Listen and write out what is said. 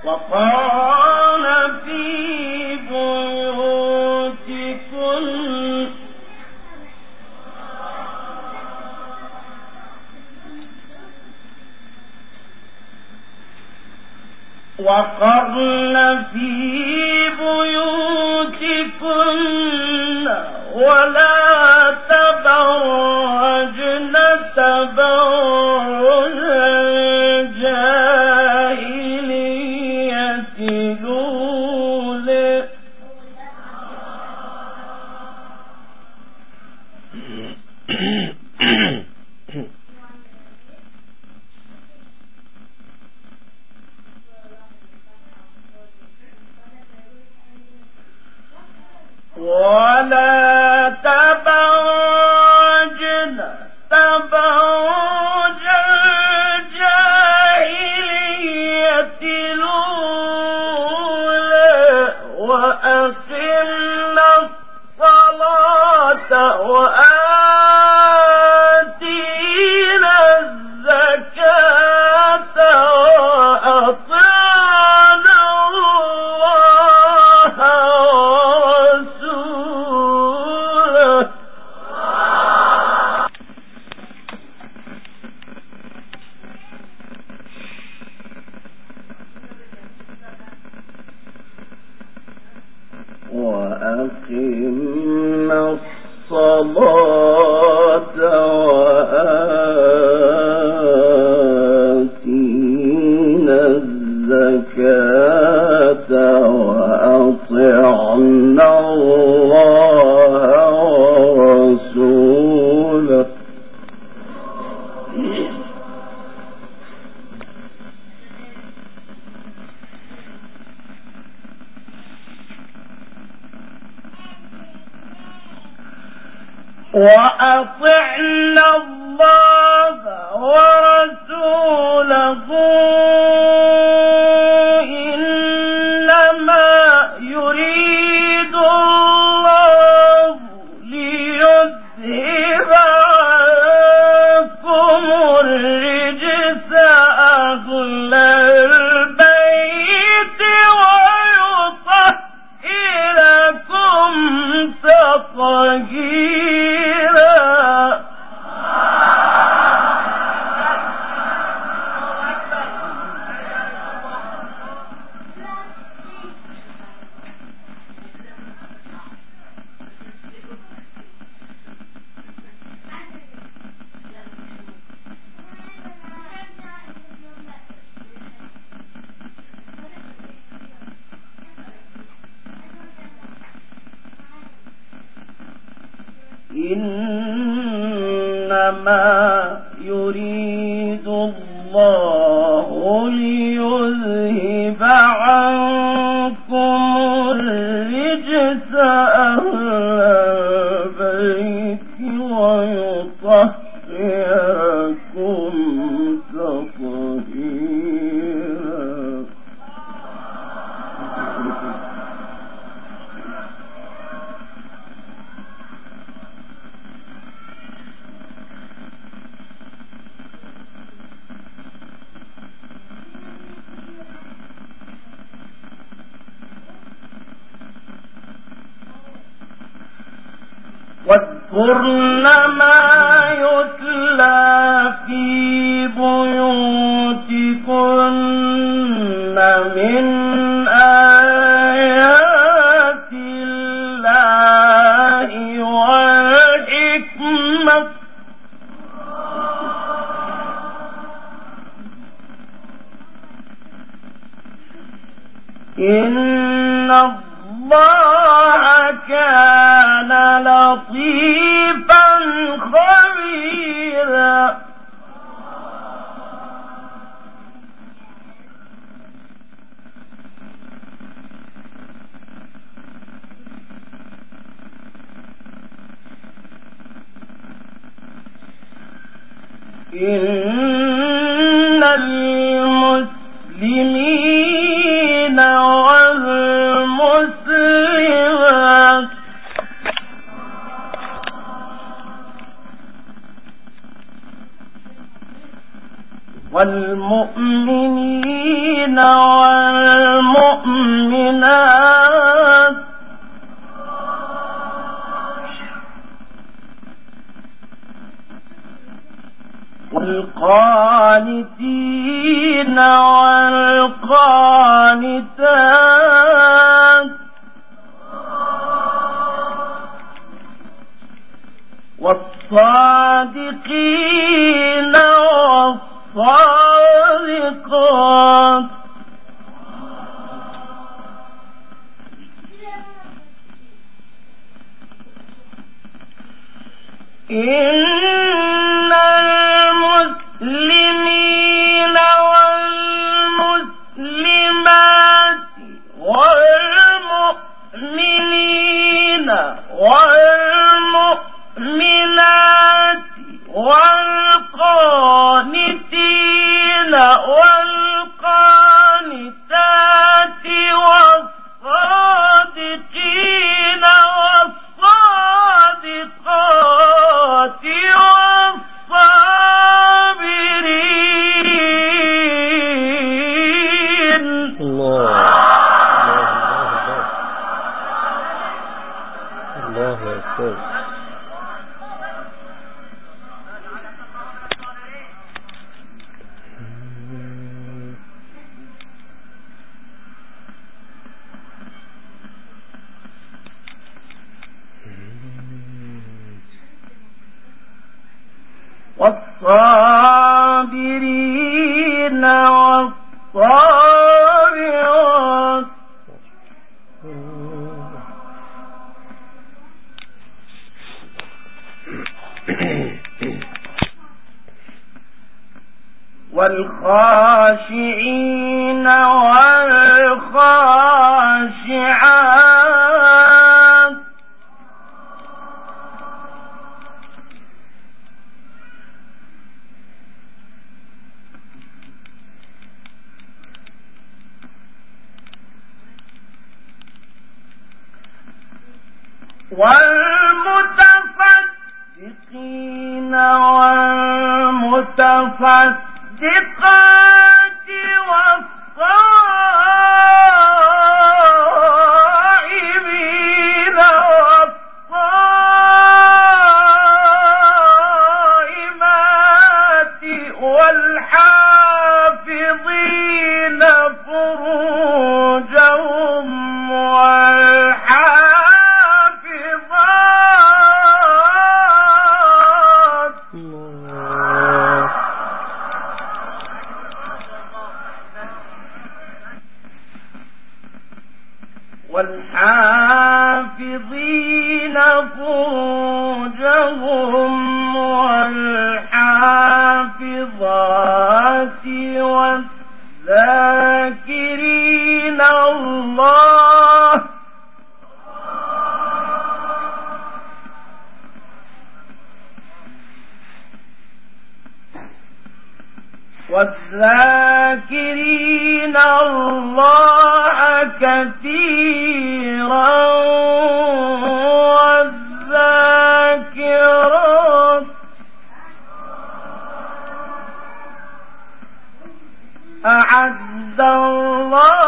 وقرن في بيوتكن ولا تبرجن تبرج الجاهلية الأولى ولا تبرجن تبرج الجاهلية الأولى وأقمنا الصلاة وآتينا الزكاة وأطعنا الله ورسوله وأقمنا الصلاة وآتينا الزكاة وأطعنا الله ورسوله وأطعنا الله ورسوله إنما يريد الله ليذهب عنكم الرجس أهل البيت ويطهركم تطهيرا إنما يريد الله ليذهب عنكم الرجس أهل البيت ويطهركم تطهيرا واذكرن ما يتلى في بيوتكن من آيات الله والحكمة إن الله كان لطيفا خبيرا إن المسلمين والمسلمات والمؤمنين والمؤمنات والقانتين والقانتات والصادقين والصادقات إن المسلمين والمسلمات والمؤمنين والمؤمنات والقانتين والقانتات والصادقين والصادقات والصابرين. الله أكبر. والصابرين والصابرات والخاشعين والخاشعات والمتصدقين والمتصدقات والصائمين والصائمات والحافظين فروجهم والحافظين فروجهم والحافظات والذاكرين الله كثيرا والذاكرات أعد الله